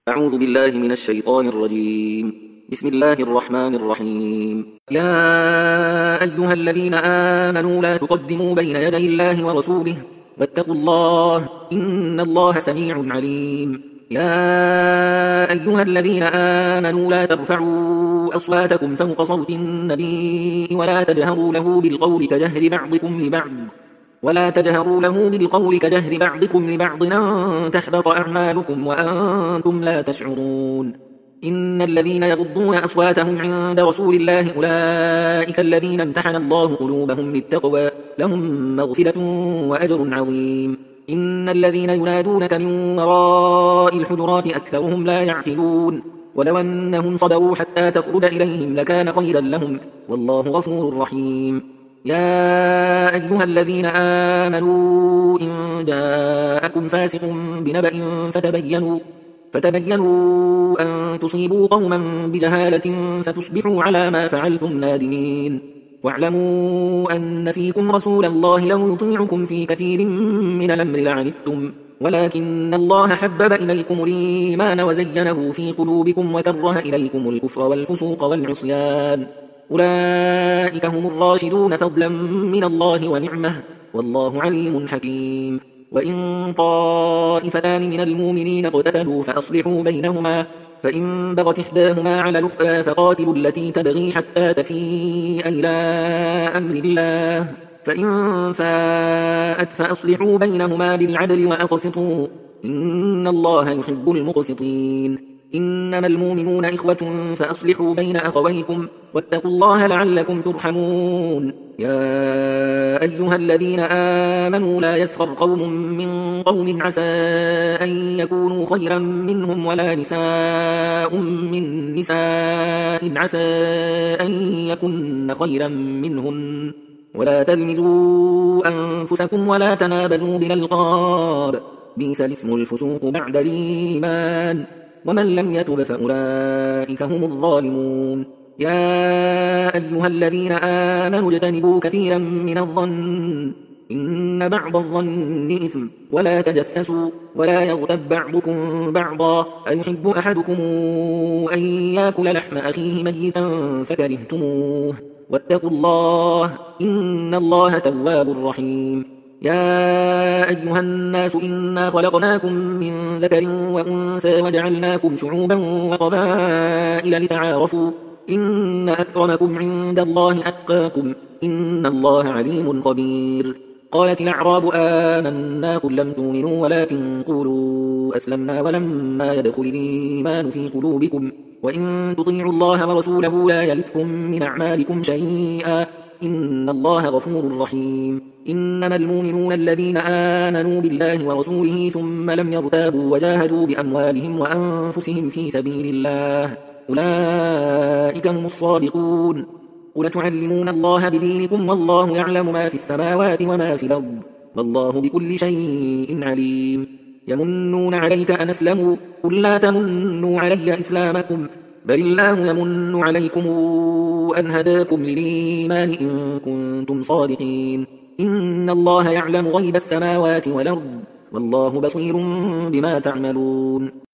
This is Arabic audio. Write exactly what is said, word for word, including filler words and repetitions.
أعوذ بالله من الشيطان الرجيم. بسم الله الرحمن الرحيم. يا أيها الذين آمنوا لا تقدموا بين يدي الله ورسوله واتقوا الله إن الله سميع عليم. يا أيها الذين آمنوا لا ترفعوا أصواتكم فوق صوت النبي ولا تجهروا له بالقول كجهر بعضكم لبعض ولا تجهروا له بالقول كجهر بعضكم لبعض أن تحبط أعمالكم وأنتم لا تشعرون. إن الذين يغضون أصواتهم عند رسول الله أولئك الذين امتحن الله قلوبهم للتقوى لهم مغفرة وأجر عظيم. إن الذين ينادونك من وراء الحجرات أكثرهم لا يعقلون ولو أنهم صبروا حتى تخرج إليهم لكان خيرا لهم والله غفور رحيم. يا أيها الذين آمنوا إن جاءكم فاسق بنبأ فتبينوا فتبينوا أن تصيبوا قوما بجهالة فتصبحوا على ما فعلتم نادمين. واعلموا أن فيكم رسول الله لو يطيعكم في كثير من الأمر لعنتم ولكن الله حبب إليكم الإيمان وزينه في قلوبكم وكره إليكم الكفر والفسوق والعصيان أولئك هم الراشدون فضلا من الله ونعمه والله عليم حكيم. وإن طائفتان من المؤمنين اقتتلوا فأصلحوا بينهما فإن بغت إحداهما على الأخرى فقاتلوا التي تبغي حتى تفيء إلى أمر الله فإن فاءت فأصلحوا بينهما بالعدل وأقسطوا إن الله يحب المقسطين. إنما المؤمنون إخوة فأصلحوا بين أخويكم واتقوا الله لعلكم ترحمون. يا أيها الذين آمنوا لا يسخر قوم من قوم عسى أن يكونوا خيرا منهم ولا نساء من نساء عسى أن يكن خيرا منهن ولا تلمزوا أنفسكم ولا تنابزوا بالألقاب بئس الاسم الفسوق بعد الإيمان ومن لم يتب فأولئك هم الظالمون. يا أيها الذين آمنوا اجتنبوا كثيرا من الظن إن بعض الظن إثم ولا تجسسوا ولا يغتب بعضكم بعضا أيحب أحدكم أن يأكل لحم أخيه ميتا فكرهتموه واتقوا الله إن الله تواب رحيم. يا أيها الناس إنا خلقناكم من ذكر وأنثى وجعلناكم شعوبا وقبائل لتعارفوا إن أكرمكم عند الله أتقاكم إن الله عليم خبير. قالت الأعراب آمنا قل لم تؤمنوا ولكن قولوا أسلمنا ولما يدخل الإيمان في قلوبكم وإن تطيعوا الله ورسوله لا يلتكم من أعمالكم شيئا إن الله غفور رحيم. إنما المؤمنون الذين آمنوا بالله ورسوله ثم لم يرتابوا وجاهدوا بأموالهم وأنفسهم في سبيل الله أولئك هم الصادقون. قل تعلمون الله بدينكم والله يعلم ما في السماوات وما في الأرض والله بكل شيء عليم. يمنون عليك أن أسلموا قل لا تمنوا علي إسلامكم بل الله يمن عليكم أن هداكم للإيمان إن كنتم صادقين. إن الله يعلم غيب السماوات والأرض والله بصير بما تعملون.